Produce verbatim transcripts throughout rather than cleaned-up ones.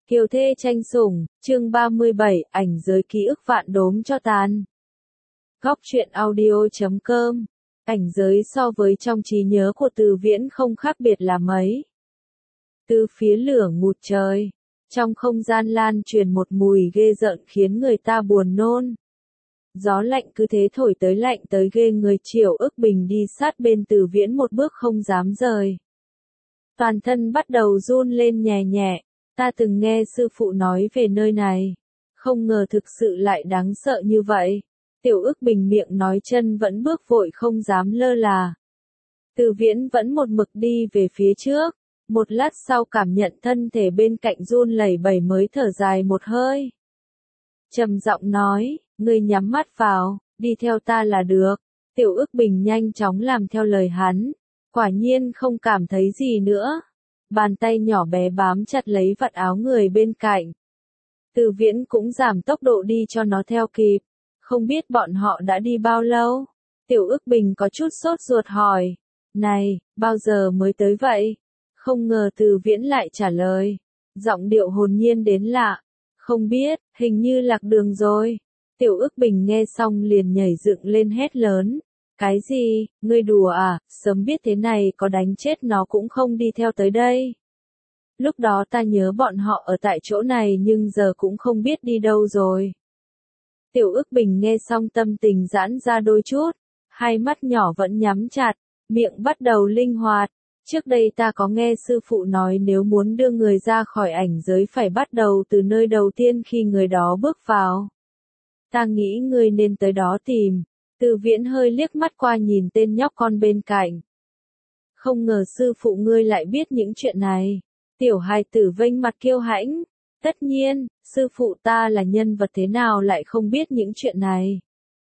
Kiều thê tranh sủng, chương ba mươi bảy, ảnh giới ký ức vạn đốm cho tàn. Góc truyện audio chấm com. Ảnh giới so với trong trí nhớ của Từ Viễn không khác biệt là mấy. Từ phía lửa ngút trời, trong không gian lan truyền một mùi ghê rợn khiến người ta buồn nôn. Gió lạnh cứ thế thổi tới lạnh tới ghê người, Triều Ức Bình đi sát bên Từ Viễn một bước không dám rời. Toàn thân bắt đầu run lên nhẹ nhẹ. Ta từng nghe sư phụ nói về nơi này, không ngờ thực sự lại đáng sợ như vậy. Tiểu Ức Bình miệng nói chân vẫn bước vội không dám lơ là. Từ Viễn vẫn một mực đi về phía trước, một lát sau cảm nhận thân thể bên cạnh run lẩy bẩy mới thở dài một hơi. Trầm giọng nói, ngươi nhắm mắt vào, đi theo ta là được. Tiểu Ức Bình nhanh chóng làm theo lời hắn, quả nhiên không cảm thấy gì nữa. Bàn tay nhỏ bé bám chặt lấy vạt áo người bên cạnh. Từ Viễn cũng giảm tốc độ đi cho nó theo kịp. Không biết bọn họ đã đi bao lâu? Tiểu Ức Bình có chút sốt ruột hỏi. Này, bao giờ mới tới vậy? Không ngờ Từ Viễn lại trả lời. Giọng điệu hồn nhiên đến lạ. Không biết, hình như lạc đường rồi. Tiểu Ức Bình nghe xong liền nhảy dựng lên hét lớn. Cái gì, ngươi đùa à, sớm biết thế này có đánh chết nó cũng không đi theo tới đây. Lúc đó ta nhớ bọn họ ở tại chỗ này nhưng giờ cũng không biết đi đâu rồi. Tiểu Ức Bình nghe xong tâm tình giãn ra đôi chút, hai mắt nhỏ vẫn nhắm chặt, miệng bắt đầu linh hoạt. Trước đây ta có nghe sư phụ nói nếu muốn đưa người ra khỏi ảnh giới phải bắt đầu từ nơi đầu tiên khi người đó bước vào. Ta nghĩ ngươi nên tới đó tìm. Từ Viễn hơi liếc mắt qua nhìn tên nhóc con bên cạnh. Không ngờ sư phụ ngươi lại biết những chuyện này. Tiểu hài tử vênh mặt kiêu hãnh. Tất nhiên, sư phụ ta là nhân vật thế nào lại không biết những chuyện này.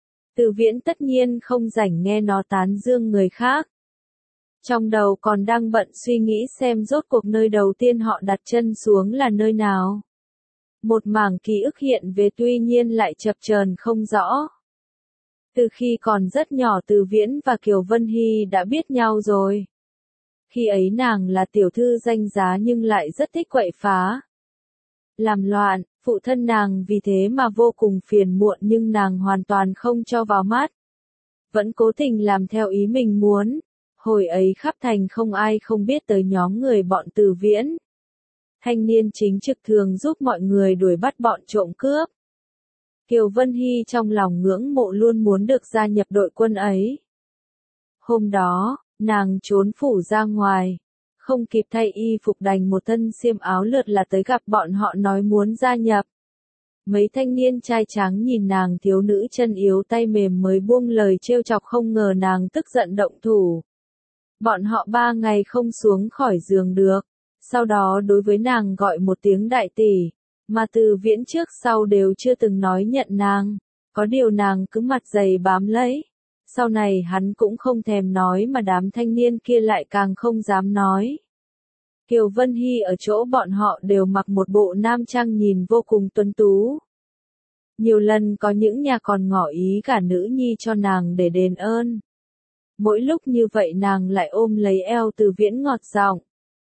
Từ Viễn tất nhiên không rảnh nghe nó tán dương người khác. Trong đầu còn đang bận suy nghĩ xem rốt cuộc nơi đầu tiên họ đặt chân xuống là nơi nào. Một mảng ký ức hiện về tuy nhiên lại chập chờn không rõ. Từ khi còn rất nhỏ Từ Viễn và Kiều Vân Hy đã biết nhau rồi. Khi ấy nàng là tiểu thư danh giá nhưng lại rất thích quậy phá. Làm loạn, phụ thân nàng vì thế mà vô cùng phiền muộn nhưng nàng hoàn toàn không cho vào mắt. Vẫn cố tình làm theo ý mình muốn. Hồi ấy khắp thành không ai không biết tới nhóm người bọn Từ Viễn. Thanh niên chính trực thường giúp mọi người đuổi bắt bọn trộm cướp. Kiều Vân Hy trong lòng ngưỡng mộ luôn muốn được gia nhập đội quân ấy. Hôm đó, nàng trốn phủ ra ngoài, không kịp thay y phục đành một thân xiêm áo lượt là tới gặp bọn họ nói muốn gia nhập. Mấy thanh niên trai tráng nhìn nàng thiếu nữ chân yếu tay mềm mới buông lời trêu chọc không ngờ nàng tức giận động thủ. Bọn họ ba ngày không xuống khỏi giường được, sau đó đối với nàng gọi một tiếng đại tỷ. Mà Từ Viễn trước sau đều chưa từng nói nhận nàng, có điều nàng cứ mặt dày bám lấy. Sau này hắn cũng không thèm nói mà đám thanh niên kia lại càng không dám nói. Kiều Vân Hy ở chỗ bọn họ đều mặc một bộ nam trang nhìn vô cùng tuấn tú. Nhiều lần có những nhà còn ngỏ ý cả nữ nhi cho nàng để đền ơn. Mỗi lúc như vậy nàng lại ôm lấy eo Từ Viễn ngọt giọng.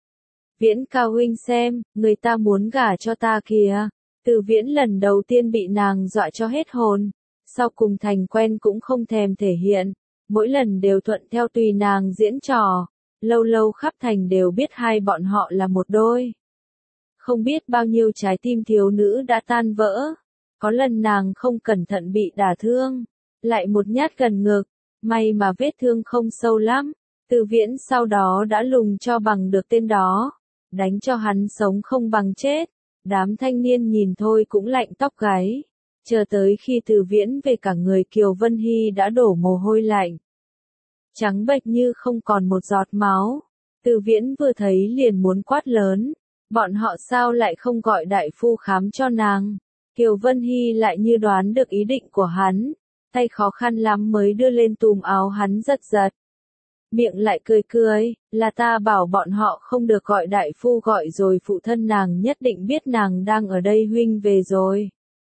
Viễn cao huynh xem, người ta muốn gả cho ta kìa. Từ Viễn lần đầu tiên bị nàng dọa cho hết hồn. Sau cùng thành quen cũng không thèm thể hiện. Mỗi lần đều thuận theo tùy nàng diễn trò. Lâu lâu khắp thành đều biết hai bọn họ là một đôi. Không biết bao nhiêu trái tim thiếu nữ đã tan vỡ. Có lần nàng không cẩn thận bị đả thương. Lại một nhát gần ngực. May mà vết thương không sâu lắm. Từ Viễn sau đó đã lùng cho bằng được tên đó. Đánh cho hắn sống không bằng chết. Đám thanh niên nhìn thôi cũng lạnh tóc gáy. Chờ tới khi Từ Viễn về cả người Kiều Vân Hy đã đổ mồ hôi lạnh. Trắng bệch như không còn một giọt máu. Từ Viễn vừa thấy liền muốn quát lớn. Bọn họ sao lại không gọi đại phu khám cho nàng. Kiều Vân Hy lại như đoán được ý định của hắn. Tay khó khăn lắm mới đưa lên túm áo hắn giật giật. Miệng lại cười cười, là ta bảo bọn họ không được gọi đại phu gọi rồi phụ thân nàng nhất định biết nàng đang ở đây huynh về rồi.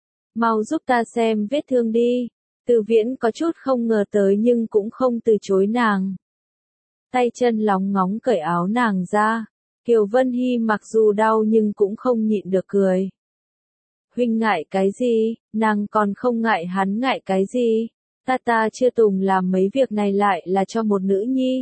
Mau giúp ta xem vết thương đi. Từ Viễn có chút không ngờ tới nhưng cũng không từ chối nàng. Tay chân lóng ngóng cởi áo nàng ra. Kiều Vân Hy mặc dù đau nhưng cũng không nhịn được cười. Huynh ngại cái gì, nàng còn không ngại hắn ngại cái gì, ta ta chưa từng làm mấy việc này lại là cho một nữ nhi.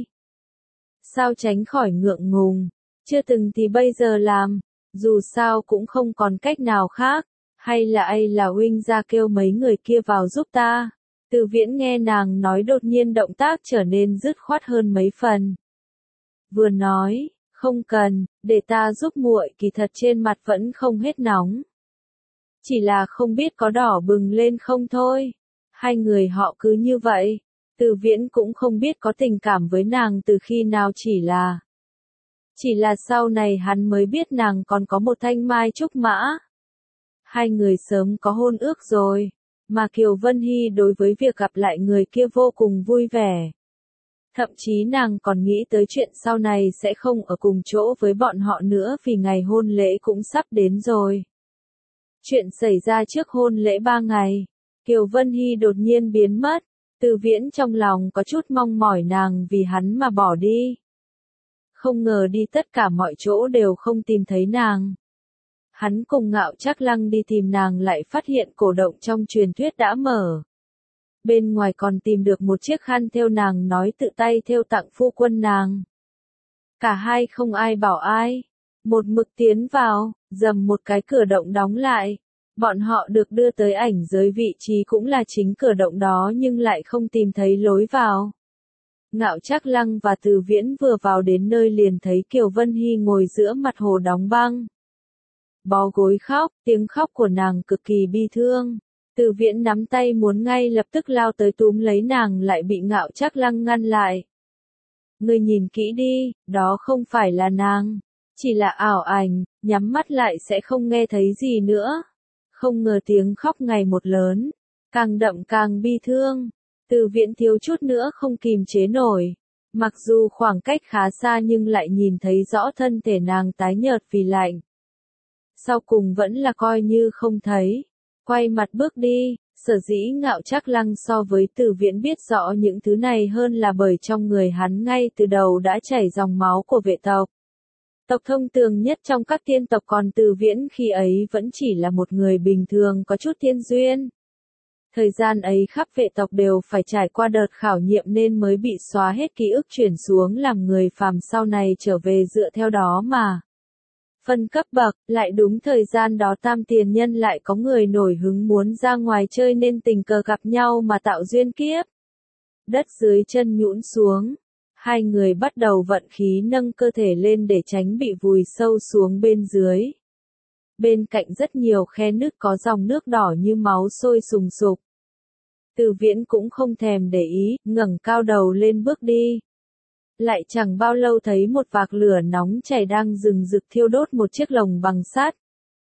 Sao tránh khỏi ngượng ngùng, chưa từng thì bây giờ làm, dù sao cũng không còn cách nào khác, hay là ai là huynh ra kêu mấy người kia vào giúp ta. Từ Viễn nghe nàng nói đột nhiên động tác trở nên dứt khoát hơn mấy phần. Vừa nói, không cần, để ta giúp muội, kỳ thật trên mặt vẫn không hết nóng. Chỉ là không biết có đỏ bừng lên không thôi. Hai người họ cứ như vậy. Từ Viễn cũng không biết có tình cảm với nàng từ khi nào, chỉ là. Chỉ là sau này hắn mới biết nàng còn có một thanh mai trúc mã. Hai người sớm có hôn ước rồi. Mà Kiều Vân Hy đối với việc gặp lại người kia vô cùng vui vẻ. Thậm chí nàng còn nghĩ tới chuyện sau này sẽ không ở cùng chỗ với bọn họ nữa vì ngày hôn lễ cũng sắp đến rồi. Chuyện xảy ra trước hôn lễ ba ngày, Kiều Vân Hy đột nhiên biến mất, Từ Viễn trong lòng có chút mong mỏi nàng vì hắn mà bỏ đi. Không ngờ đi tất cả mọi chỗ đều không tìm thấy nàng. Hắn cùng Ngạo Trác Lăng đi tìm nàng lại phát hiện cổ động trong truyền thuyết đã mở. Bên ngoài còn tìm được một chiếc khăn thêu nàng nói tự tay thêu tặng phu quân nàng. Cả hai không ai bảo ai. Một mực tiến vào, dầm một cái cửa động đóng lại. Bọn họ được đưa tới ảnh giới, vị trí cũng là chính cửa động đó nhưng lại không tìm thấy lối vào. Ngạo Trác Lăng và Từ Viễn vừa vào đến nơi liền thấy Kiều Vân Hy ngồi giữa mặt hồ đóng băng. Bó gối khóc, tiếng khóc của nàng cực kỳ bi thương. Từ Viễn nắm tay muốn ngay lập tức lao tới túm lấy nàng lại bị Ngạo Trác Lăng ngăn lại. Ngươi nhìn kỹ đi, đó không phải là nàng. Chỉ là ảo ảnh, nhắm mắt lại sẽ không nghe thấy gì nữa. Không ngờ tiếng khóc ngày một lớn, càng đậm càng bi thương. Từ Viễn thiếu chút nữa không kìm chế nổi. Mặc dù khoảng cách khá xa nhưng lại nhìn thấy rõ thân thể nàng tái nhợt vì lạnh. Sau cùng vẫn là coi như không thấy. Quay mặt bước đi, sở dĩ Ngạo Trác Lăng so với Từ Viễn biết rõ những thứ này hơn là bởi trong người hắn ngay từ đầu đã chảy dòng máu của vệ tộc. Tộc thông tường nhất trong các tiên tộc, còn Từ Viễn khi ấy vẫn chỉ là một người bình thường có chút thiên duyên. Thời gian ấy khắp vệ tộc đều phải trải qua đợt khảo nghiệm nên mới bị xóa hết ký ức chuyển xuống làm người phàm, sau này trở về dựa theo đó mà phân cấp bậc. Lại đúng thời gian đó Tam Tiền Nhân lại có người nổi hứng muốn ra ngoài chơi nên tình cờ gặp nhau mà tạo duyên kiếp. Đất dưới chân nhũn xuống. Hai người bắt đầu vận khí nâng cơ thể lên để tránh bị vùi sâu xuống bên dưới. Bên cạnh rất nhiều khe nứt có dòng nước đỏ như máu sôi sùng sục. Từ Viễn cũng không thèm để ý, ngẩng cao đầu lên bước đi. Lại chẳng bao lâu thấy một vạc lửa nóng chảy đang rừng rực thiêu đốt một chiếc lồng bằng sắt.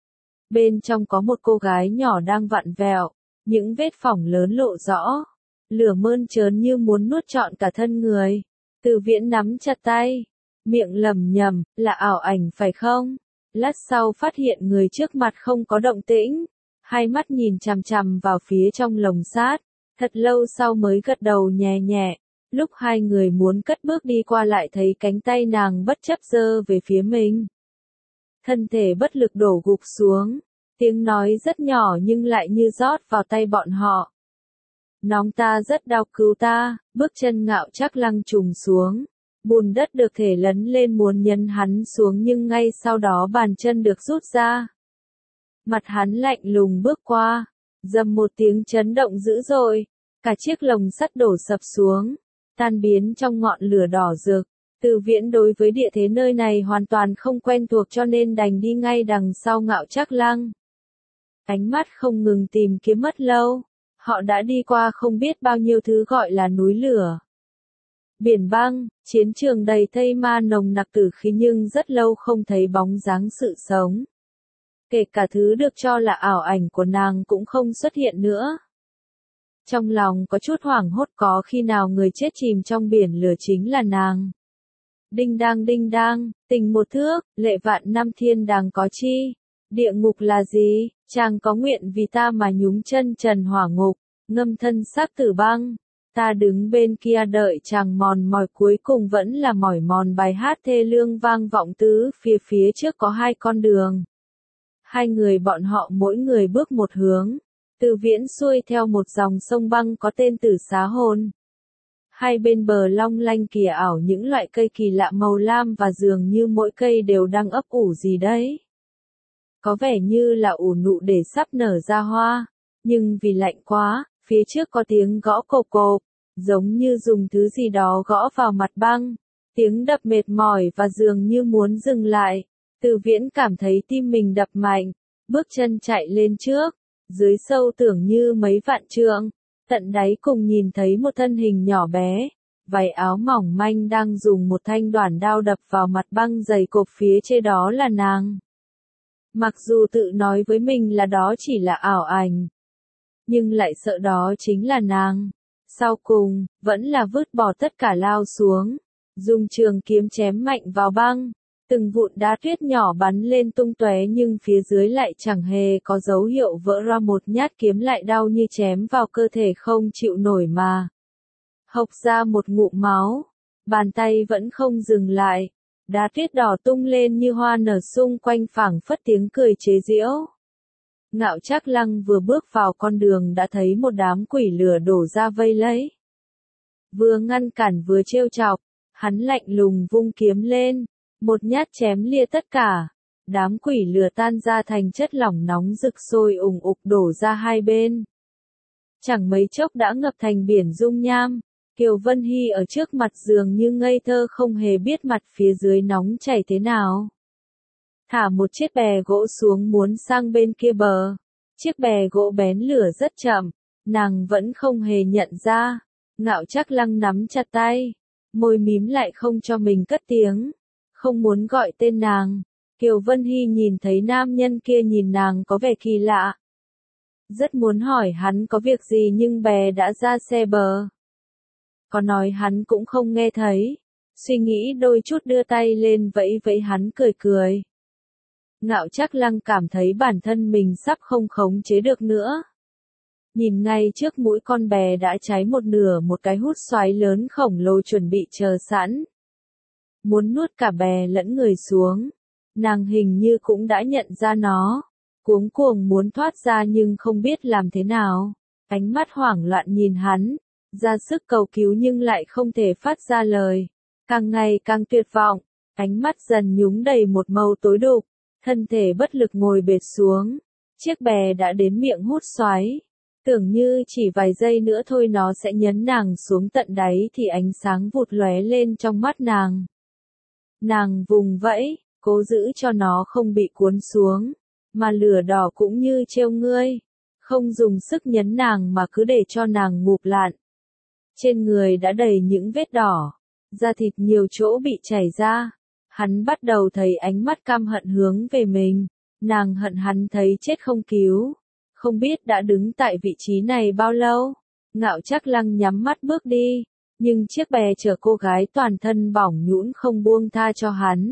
Bên trong có một cô gái nhỏ đang vặn vẹo, những vết phỏng lớn lộ rõ. Lửa mơn trớn như muốn nuốt trọn cả thân người. Từ Viễn nắm chặt tay, miệng lẩm nhẩm, là ảo ảnh phải không? Lát sau phát hiện người trước mặt không có động tĩnh, hai mắt nhìn chằm chằm vào phía trong lồng sắt, thật lâu sau mới gật đầu nhẹ nhẹ. Lúc hai người muốn cất bước đi qua lại thấy cánh tay nàng bất chấp giơ về phía mình. Thân thể bất lực đổ gục xuống, tiếng nói rất nhỏ nhưng lại như rót vào tay bọn họ. Nóng, ta rất đau, cứu ta. Bước chân Ngạo Trác Lăng trùng xuống. Bùn đất được thể lấn lên muốn nhấn hắn xuống nhưng ngay sau đó bàn chân được rút ra. Mặt hắn lạnh lùng bước qua. Dầm một tiếng chấn động dữ dội. Cả chiếc lồng sắt đổ sập xuống. Tan biến trong ngọn lửa đỏ rực. Từ Viễn đối với địa thế nơi này hoàn toàn không quen thuộc cho nên đành đi ngay đằng sau Ngạo Trác Lăng. Ánh mắt không ngừng tìm kiếm mất lâu. Họ đã đi qua không biết bao nhiêu thứ gọi là núi lửa, biển băng, chiến trường đầy thây ma nồng nặc tử khí nhưng rất lâu không thấy bóng dáng sự sống. Kể cả thứ được cho là ảo ảnh của nàng cũng không xuất hiện nữa. Trong lòng có chút hoảng hốt, có khi nào người chết chìm trong biển lửa chính là nàng. Đinh đang đinh đang, tình một thước, lệ vạn năm thiên đàng có chi. Địa ngục là gì? Chàng có nguyện vì ta mà nhúng chân trần hỏa ngục, ngâm thân xác tử băng. Ta đứng bên kia đợi chàng mòn mỏi, cuối cùng vẫn là mỏi mòn bài hát thê lương vang vọng tứ phía. Phía trước có hai con đường. Hai người bọn họ mỗi người bước một hướng. Từ Viễn xuôi theo một dòng sông băng có tên Tử Xá Hồn. Hai bên bờ long lanh kìa ảo những loại cây kỳ lạ màu lam và dường như mỗi cây đều đang ấp ủ gì đấy. Có vẻ như là ủ nụ để sắp nở ra hoa. Nhưng vì lạnh quá, phía trước có tiếng gõ cộp cộp, giống như dùng thứ gì đó gõ vào mặt băng. Tiếng đập mệt mỏi và dường như muốn dừng lại. Từ Viễn cảm thấy tim mình đập mạnh, bước chân chạy lên trước. Dưới sâu tưởng như mấy vạn trượng, tận đáy cùng nhìn thấy một thân hình nhỏ bé, váy áo mỏng manh đang dùng một thanh đoản đao đập vào mặt băng dày cộp phía trên, đó là nàng. Mặc dù tự nói với mình là đó chỉ là ảo ảnh, nhưng lại sợ đó chính là nàng. Sau cùng, vẫn là vứt bỏ tất cả lao xuống, dùng trường kiếm chém mạnh vào băng. Từng vụn đá tuyết nhỏ bắn lên tung tóe nhưng phía dưới lại chẳng hề có dấu hiệu vỡ ra, một nhát kiếm lại đau như chém vào cơ thể không chịu nổi mà. Hộc ra một ngụm máu, bàn tay vẫn không dừng lại, đá tuyết đỏ tung lên như hoa nở xung quanh phảng phất tiếng cười chế giễu. Ngạo Trác Lăng vừa bước vào con đường đã thấy một đám quỷ lửa đổ ra vây lấy. Vừa ngăn cản vừa trêu chọc, hắn lạnh lùng vung kiếm lên. Một nhát chém lia tất cả, đám quỷ lửa tan ra thành chất lỏng nóng rực sôi ùng ục đổ ra hai bên. Chẳng mấy chốc đã ngập thành biển dung nham, Kiều Vân Hy ở trước mặt dường như ngây thơ không hề biết mặt phía dưới nóng chảy thế nào. Thả một chiếc bè gỗ xuống muốn sang bên kia bờ, chiếc bè gỗ bén lửa rất chậm, nàng vẫn không hề nhận ra. Ngạo Trác Lăng nắm chặt tay, môi mím lại không cho mình cất tiếng. Không muốn gọi tên nàng. Kiều Vân Hy nhìn thấy nam nhân kia nhìn nàng có vẻ kỳ lạ. Rất muốn hỏi hắn có việc gì nhưng bè đã ra xe bờ. Có nói hắn cũng không nghe thấy. Suy nghĩ đôi chút đưa tay lên vẫy vẫy hắn cười cười. Ngạo Trác Lăng cảm thấy bản thân mình sắp không khống chế được nữa. Nhìn ngay trước mũi con bè đã cháy một nửa, một cái hút xoáy lớn khổng lồ chuẩn bị chờ sẵn. Muốn nuốt cả bè lẫn người xuống. Nàng hình như cũng đã nhận ra nó. Cuống cuồng muốn thoát ra nhưng không biết làm thế nào. Ánh mắt hoảng loạn nhìn hắn. Ra sức cầu cứu nhưng lại không thể phát ra lời. Càng ngày càng tuyệt vọng. Ánh mắt dần nhúng đầy một màu tối đục. Thân thể bất lực ngồi bệt xuống. Chiếc bè đã đến miệng hút xoáy. Tưởng như chỉ vài giây nữa thôi nó sẽ nhấn nàng xuống tận đáy thì ánh sáng vụt lóe lên trong mắt nàng. Nàng vùng vẫy, cố giữ cho nó không bị cuốn xuống, mà lửa đỏ cũng như trêu ngươi, không dùng sức nhấn nàng mà cứ để cho nàng ngụp lặn. Trên người đã đầy những vết đỏ, da thịt nhiều chỗ bị chảy ra. Hắn bắt đầu thấy ánh mắt căm hận hướng về mình, nàng hận hắn thấy chết không cứu. Không biết đã đứng tại vị trí này bao lâu, Ngạo Trác Lăng nhắm mắt bước đi. Nhưng chiếc bè chở cô gái toàn thân bỏng nhũn không buông tha cho hắn.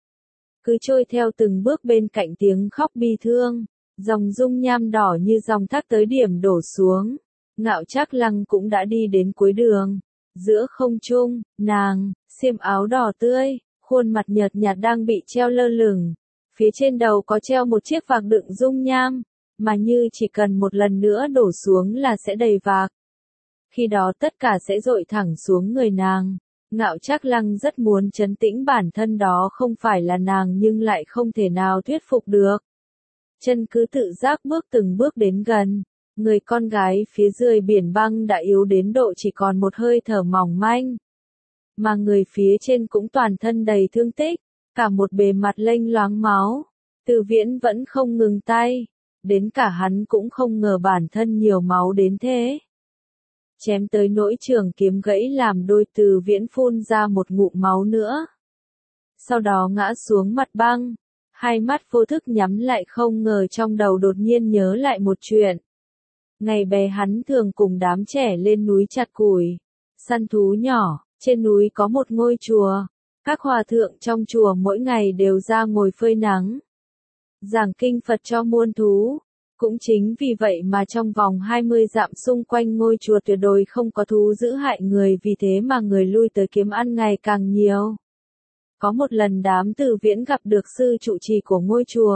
Cứ trôi theo từng bước bên cạnh tiếng khóc bi thương, dòng dung nham đỏ như dòng thác tới điểm đổ xuống. Ngạo Trác Lăng cũng đã đi đến cuối đường. Giữa không trung, nàng, xiêm áo đỏ tươi, khuôn mặt nhợt nhạt đang bị treo lơ lửng. Phía trên đầu có treo một chiếc vạc đựng dung nham, mà như chỉ cần một lần nữa đổ xuống là sẽ đầy vạc. Khi đó tất cả sẽ dội thẳng xuống người nàng. Ngạo Trác Lăng rất muốn trấn tĩnh bản thân đó không phải là nàng nhưng lại không thể nào thuyết phục được. Chân cứ tự giác bước từng bước đến gần. Người con gái phía dưới biển băng đã yếu đến độ chỉ còn một hơi thở mỏng manh. Mà người phía trên cũng toàn thân đầy thương tích, cả một bề mặt lênh loáng máu. Từ Viễn vẫn không ngừng tay. Đến cả hắn cũng không ngờ bản thân nhiều máu đến thế. Chém tới nỗi trường kiếm gãy làm đôi, Từ Viễn phun ra một ngụm máu nữa. Sau đó ngã xuống mặt băng, hai mắt vô thức nhắm lại không ngờ trong đầu đột nhiên nhớ lại một chuyện. Ngày bé hắn thường cùng đám trẻ lên núi chặt củi, săn thú nhỏ, trên núi có một ngôi chùa. Các hòa thượng trong chùa mỗi ngày đều ra ngồi phơi nắng, giảng kinh Phật cho muôn thú. Cũng chính vì vậy mà trong vòng hai mươi dặm xung quanh ngôi chùa tuyệt đối không có thú dữ hại người, vì thế mà người lui tới kiếm ăn ngày càng nhiều. Có một lần đám Từ Viễn gặp được sư trụ trì của ngôi chùa.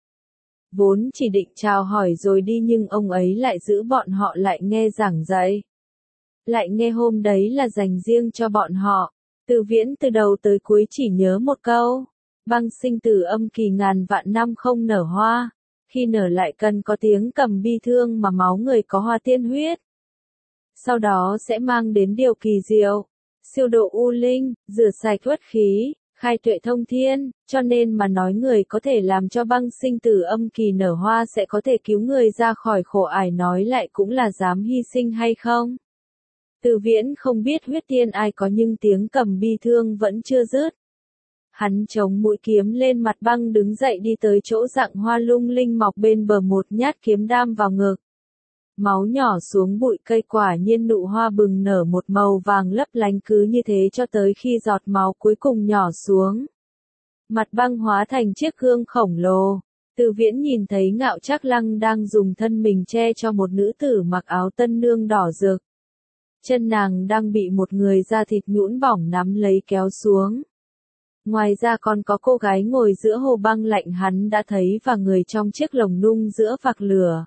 Vốn chỉ định chào hỏi rồi đi nhưng ông ấy lại giữ bọn họ lại nghe giảng dạy. Lại nghe hôm đấy là dành riêng cho bọn họ. Từ Viễn từ đầu tới cuối chỉ nhớ một câu. Băng sinh tử âm kỳ ngàn vạn năm không nở hoa. Khi nở lại cần có tiếng cầm bi thương mà máu người có hoa tiên huyết. Sau đó sẽ mang đến điều kỳ diệu. Siêu độ u linh, rửa sạch uất khí, khai tuệ thông thiên, cho nên mà nói người có thể làm cho băng sinh tử âm kỳ nở hoa sẽ có thể cứu người ra khỏi khổ ải, nói lại cũng là dám hy sinh hay không. Từ Viễn không biết huyết tiên ai có nhưng tiếng cầm bi thương vẫn chưa dứt. Hắn chống mũi kiếm lên mặt băng đứng dậy đi tới chỗ dạng hoa lung linh mọc bên bờ, một nhát kiếm đam vào ngực. Máu nhỏ xuống bụi cây, quả nhiên nụ hoa bừng nở một màu vàng lấp lánh, cứ như thế cho tới khi giọt máu cuối cùng nhỏ xuống. Mặt băng hóa thành chiếc gương khổng lồ. Từ Viễn nhìn thấy Ngạo Trác Lăng đang dùng thân mình che cho một nữ tử mặc áo tân nương đỏ rực. Chân nàng đang bị một người da thịt nhũn bỏng nắm lấy kéo xuống. Ngoài ra còn có cô gái ngồi giữa hồ băng lạnh hắn đã thấy và người trong chiếc lồng nung giữa vạc lửa.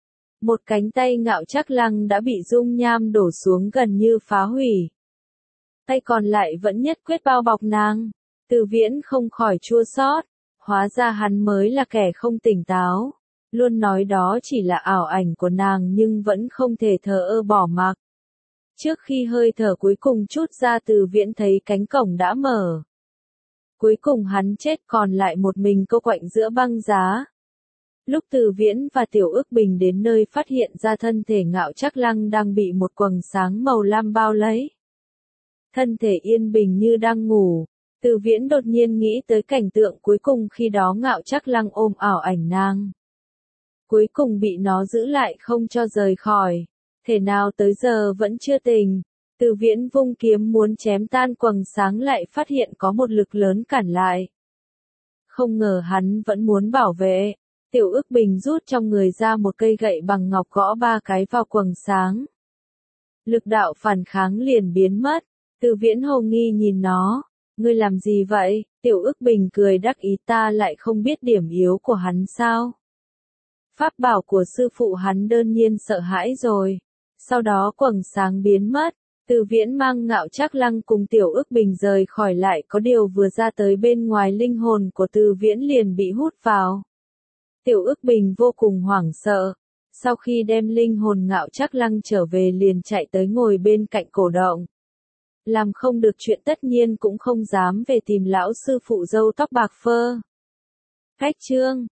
Một cánh tay Ngạo Trác Lăng đã bị dung nham đổ xuống gần như phá hủy. Tay còn lại vẫn nhất quyết bao bọc nàng. Từ Viễn không khỏi chua xót, hóa ra hắn mới là kẻ không tỉnh táo. Luôn nói đó chỉ là ảo ảnh của nàng nhưng vẫn không thể thờ ơ bỏ mặc. Trước khi hơi thở cuối cùng trút ra, Từ Viễn thấy cánh cổng đã mở. Cuối cùng hắn chết, còn lại một mình cô quạnh giữa băng giá. Lúc Từ Viễn và Tiểu Ước Bình đến nơi, phát hiện ra thân thể Ngạo Trác Lăng đang bị một quầng sáng màu lam bao lấy. Thân thể yên bình như đang ngủ. Từ Viễn đột nhiên nghĩ tới cảnh tượng cuối cùng khi đó Ngạo Trác Lăng ôm ảo ảnh nàng. Cuối cùng bị nó giữ lại không cho rời khỏi. Thể nào tới giờ vẫn chưa tỉnh. Từ Viễn vung kiếm muốn chém tan quầng sáng, lại phát hiện có một lực lớn cản lại. Không ngờ hắn vẫn muốn bảo vệ. Tiểu Ước Bình rút trong người ra một cây gậy bằng ngọc, gõ ba cái vào quầng sáng. Lực đạo phản kháng liền biến mất. Từ Viễn hồ nghi nhìn nó. Ngươi làm gì vậy? Tiểu Ước Bình cười đắc ý, ta lại không biết điểm yếu của hắn sao? Pháp bảo của sư phụ hắn đơn nhiên sợ hãi rồi. Sau đó quầng sáng biến mất. Từ Viễn mang Ngạo Trác Lăng cùng Tiểu Ước Bình rời khỏi, lại có điều vừa ra tới bên ngoài, linh hồn của Từ Viễn liền bị hút vào. Tiểu Ước Bình vô cùng hoảng sợ. Sau khi đem linh hồn Ngạo Trác Lăng trở về liền chạy tới ngồi bên cạnh cổ động. Làm không được chuyện tất nhiên cũng không dám về tìm lão sư phụ râu tóc bạc phơ. Cách chương